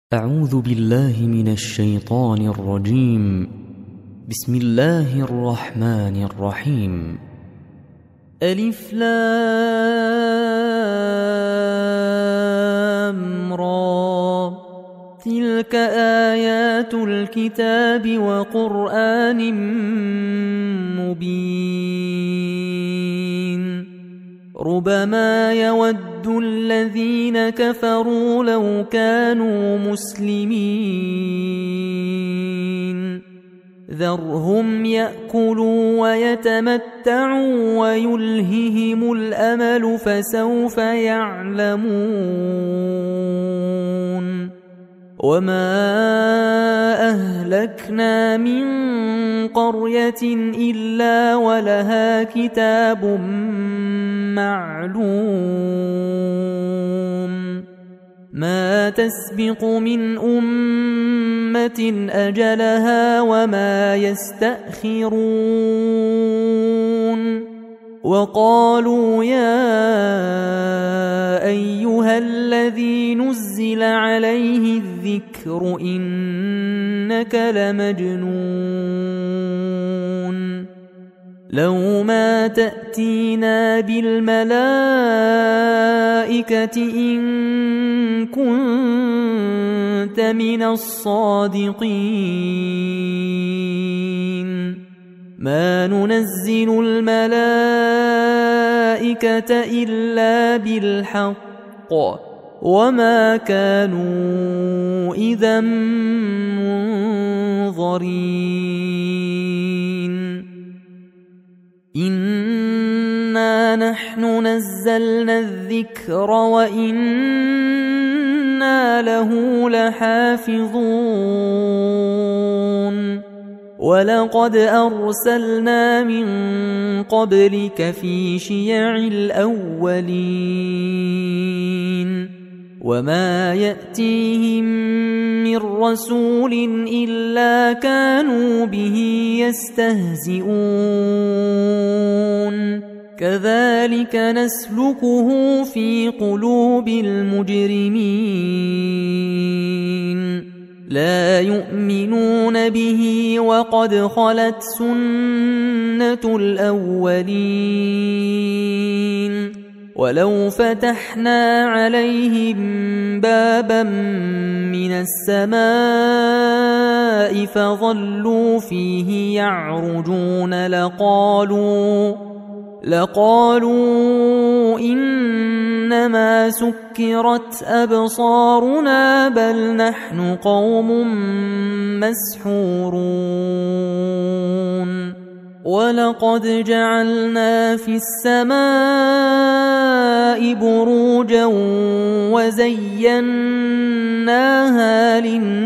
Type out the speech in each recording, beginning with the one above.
أعوذ بالله من الشيطان الرجيم. بسم الله الرحمن الرحيم. ألف لام را، تلك آيات الكتاب وقرآن مبين. ربما يود الذين كفروا لو كانوا مسلمين. ذرهم يأكلوا ويتمتعوا ويلههم الأمل فسوف يعلمون. وما أهلكنا من قرية إلا ولها كتاب معلوم. ما تسبق من أمة أجلها وما يستأخرون. وقالوا يا أيها الذي نزل عليه الذكر إنك لمجنون. لو ما تأتينا بالملائكة إن كنت من الصادقين. ما ننزل الملائكة إلا بالحق وما كانوا إذا منظرين. إنا نحن نزلنا الذكر وإنا له لحافظون. ولقد أرسلنا من قبلك في شيع الأولين. وما يأتيهم من رسول إلا كانوا به يستهزئون. كذلك نسلكه في قلوب المجرمين. لا يؤمنون به وقد خلت سنة الأولين. ولو فتحنا عليهم بابا من السماء فظلوا فيه يعرجون لقالوا إنما سكرت أبصارنا بل نحن قوم مسحورون. ولقد جعلنا في السماء بروجا وزيناها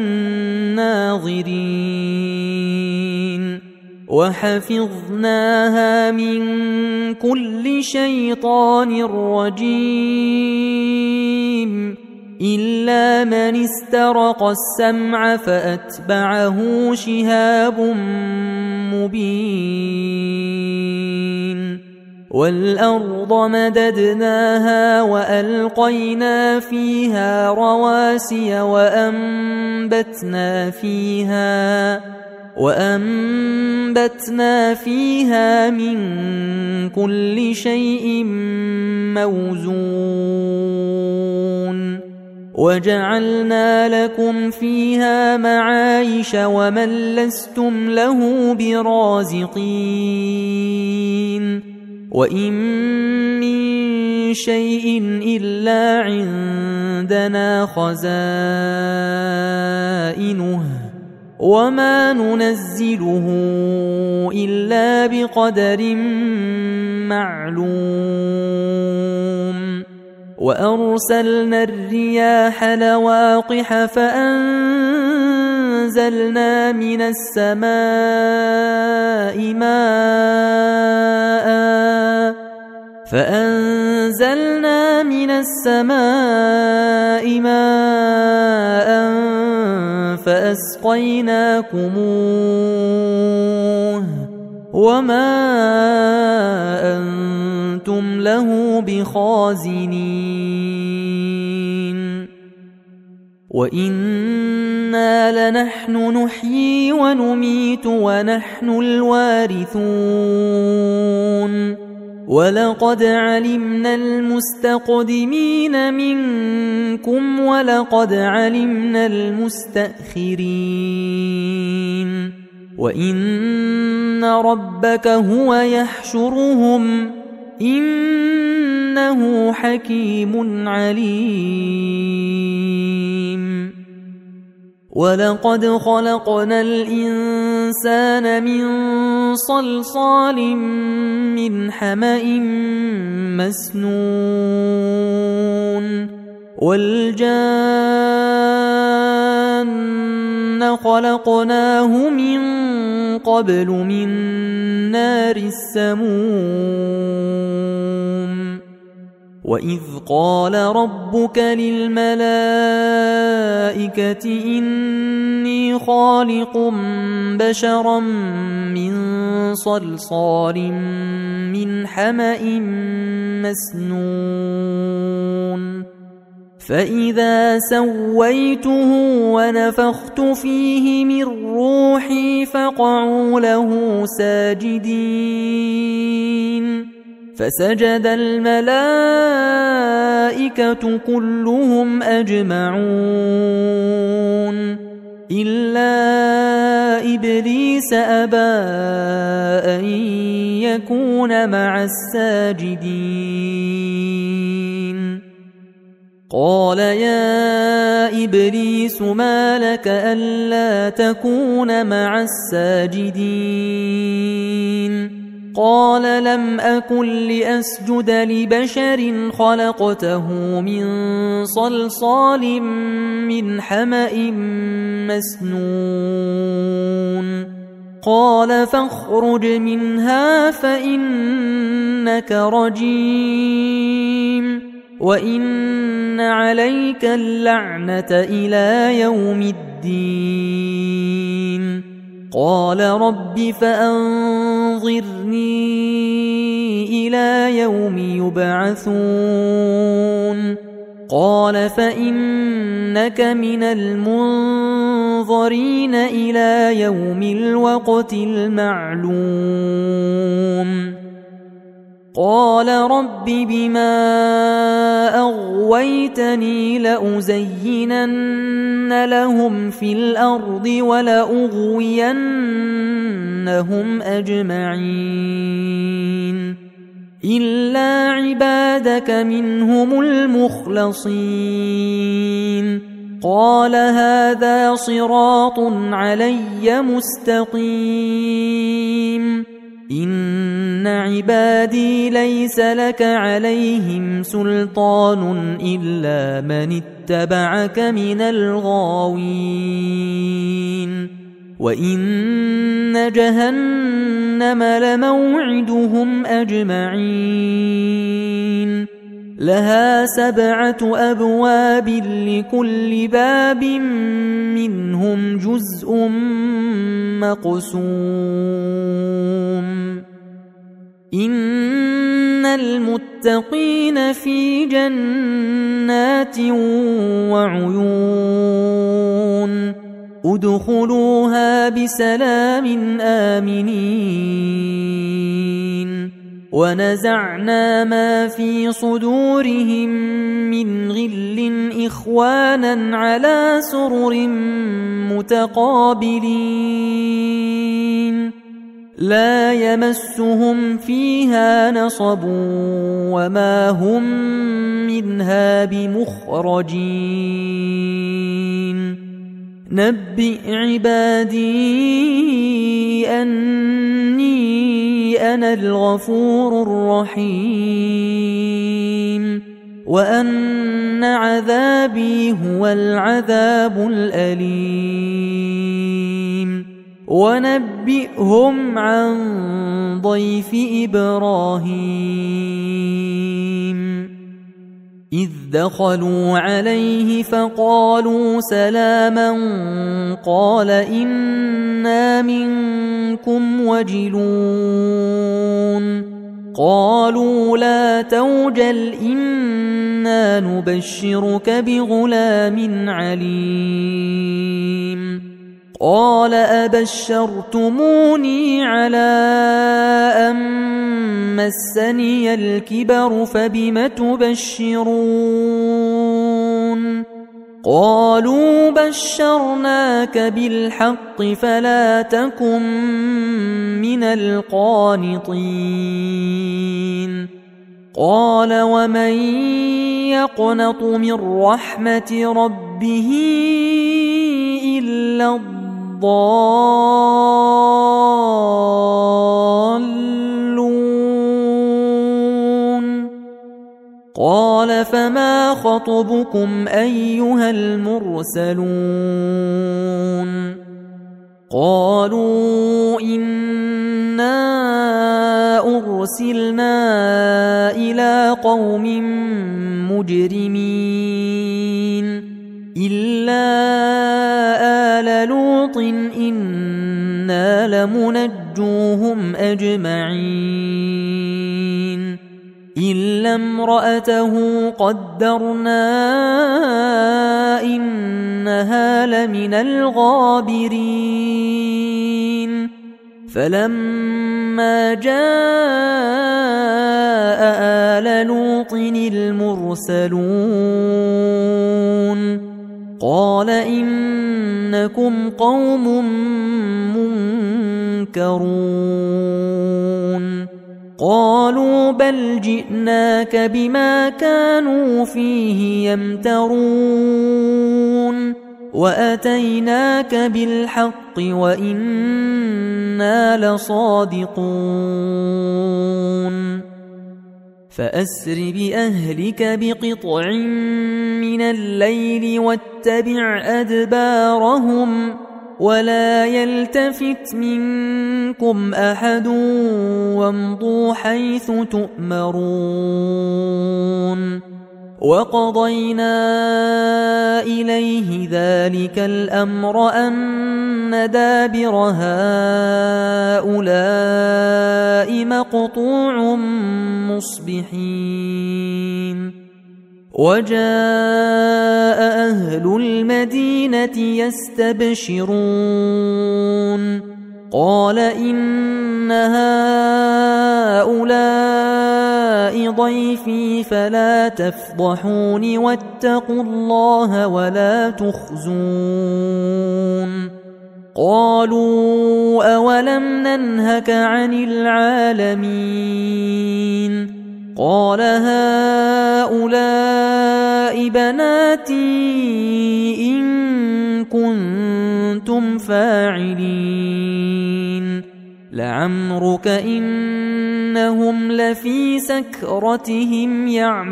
للناظرين. وحفظناها من كل شيطان رجيم إلا من استرق السمع فأتبعه شهاب مبين. والأرض مددناها وألقينا فيها رواسي وأنبتنا فيها من كل شيء موزون. وجعلنا لكم فيها معايش ومن لستم له برازقين. وإن من شيء إلا عندنا خزائنه وما ننزله إلا بقدر معلوم. وأرسلنا الرياح لواقح فأنزلنا من السماء ماء فأسقيناكموه وما أنتم له بخازنين. وإنا لنحن نحيي ونميت ونحن الوارثون ولقد علمنا المستقدمين منكم ولقد علمنا المستأخرين وإن ربك هو يحشرهم إنه حكيم عليم ولقد خلقنا الإنسان من صلصال من حمأ مسنون والجان خلقناه من قبل من نار السموم وإذ قال ربك للملائكة إني خالق بشرا من صلصال من حمأ مسنون فإذا سويته ونفخت فيه من روحي فقعوا له ساجدين فسجد الملائكة كلهم أجمعون إلا إبليس أبى أن يكون مع الساجدين قال يا إبليس ما لك ألا تكون مع الساجدين قال لم أكن لأسجد لبشر خلقته من صلصال من حمأ مسنون قال فاخرج منها فإنك رجيم وإن عليك اللعنة إلى يوم الدين قال رب فأنظرني إلى يوم يبعثون قال فإنك من المنظرين إلى يوم الوقت المعلوم قال رب بما أغويتني لأزينن لهم في الأرض ولأغوينهم أجمعين إلا عبادك منهم المخلصين قال هذا صراط علي مستقيم إن عبادي ليس لك عليهم سلطان إلا من اتبعك من الغاوين وإن جهنم لموعدهم أجمعين لها 7 أبواب لكل باب منهم جزء مقسوم إن المتقين في جنات وعيون ادخلوها بسلام آمنين ونزعنا ما في صدورهم من غل إخوانا على سرر متقابلين لا يمسهم فيها نصب وما هم منها بمخرجين نبئ عبادي أني أنا الغفور الرحيم وأن عذابي هو العذاب الأليم ونبئهم عن ضيف إبراهيم إذ دخلوا عليه فقالوا سلاما قال إنا منكم وجلون قالوا لا توجل إنا نبشرك بغلام عليم قال أبشرتموني على أن مسني الكبر فبم تبشرون قالوا بشرناك بالحق فلا تكن من القانطين قال ومن يقنط من رحمة ربه إلا الضالون قال فما خطبكم أيها المرسلون قالوا إنا أرسلنا إلى قوم مجرمين إلا آل لوط إنا لمنجوهم أجمعين إلا امرأته قدرنا إنها لمن الغابرين فلما جاء آل لوط المرسلون قال إنكم قوم منكرون قالوا بل جئناك بما كانوا فيه يمترون وأتيناك بالحق وإنا لصادقون فأسر بأهلك بقطع من الليل واتبع أدبارهم ولا يلتفت منكم أحد وامضوا حيث تؤمرون وقضينا إليه ذلك الأمر أن دابر هؤلاء مقطوع مصبحين وجاء أهل المدينة يستبشرون قال إن هؤلاء ضيفي فلا تفضحون واتقوا الله ولا تخزون قالوا أولم ننهك عن العالمين قال هؤلاء بناتي إن كنتم فاعلين لعمرك إنهم لفي سكرتهم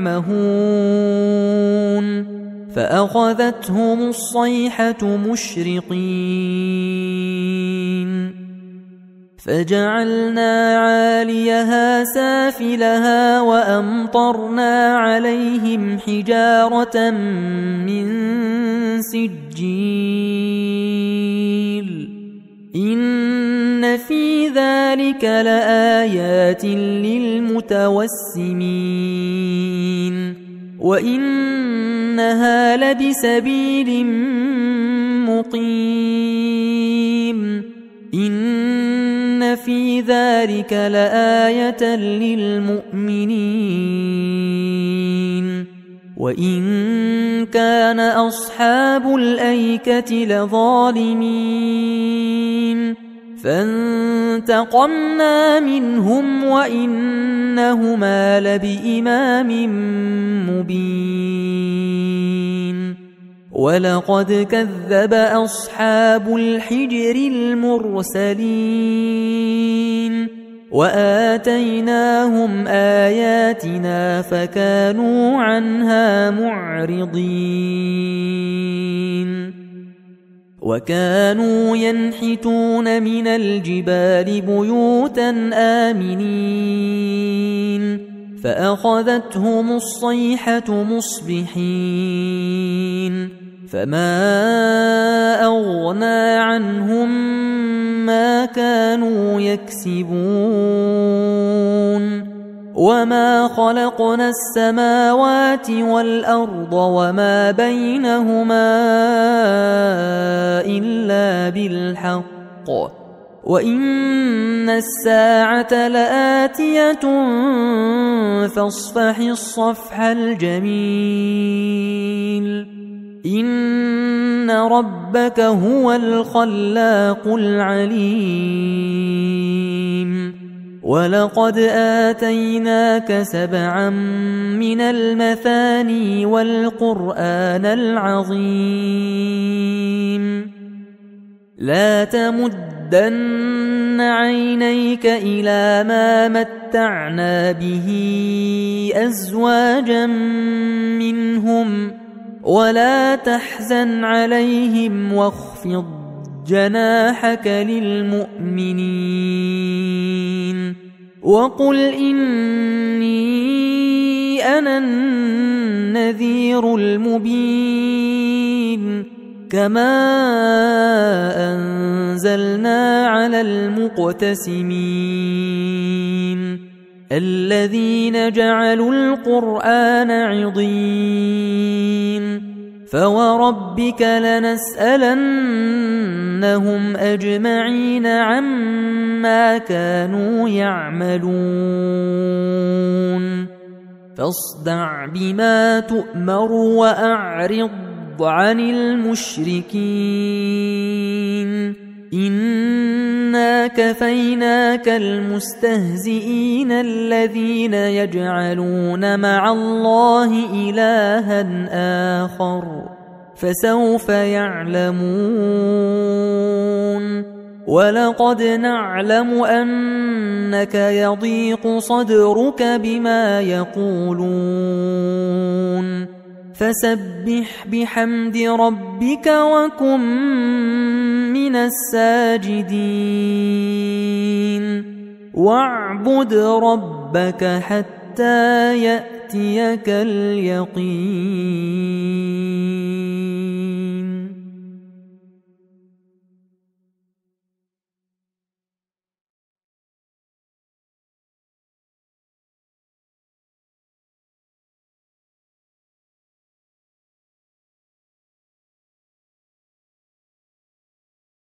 يعمهون فأخذتهم الصيحة مشرقين فجعلنا عاليها سافلها وأمطرنا عليهم حجارة من سجيل إن في ذلك لآيات للمتوسمين وإنها لبسبيل مقيم إن في ذلك لآية للمؤمنين وإن كان أصحاب الأيكة لظالمين فانتقمنا منهم وإنهما لبإمام مبين ولقد كذب أصحاب الحجر المرسلين وآتيناهم آياتنا فكانوا عنها معرضين وكانوا ينحتون من الجبال بيوتا آمنين فأخذتهم الصيحة مصبحين فما أغنى عنهم ما كانوا يكسبون وما خلقنا السماوات والأرض وما بينهما إلا بالحق وإن الساعة لآتية فاصفح الصفح الجميل إن ربك هو الخلاق العليم ولقد آتيناك 7 من المثاني والقرآن العظيم لا تمدن عينيك إلى ما متعنا به أزواجا منهم ولا تحزن عليهم واخفض جناحك للمؤمنين وقل إني أنا النذير المبين كما أنزلنا على المقتسمين الذين جعلوا القرآن عضين فوربك لنسألنهم أجمعين عما كانوا يعملون فاصدع بما تؤمر وأعرض عن المشركين إنا كفيناك المستهزئين الذين يجعلون مع الله إلها آخر فسوف يعلمون ولقد نعلم أنك يضيق صدرك بما يقولون فسبح بحمد ربك وكن من الساجدين واعبد ربك حتى يأتيك اليقين.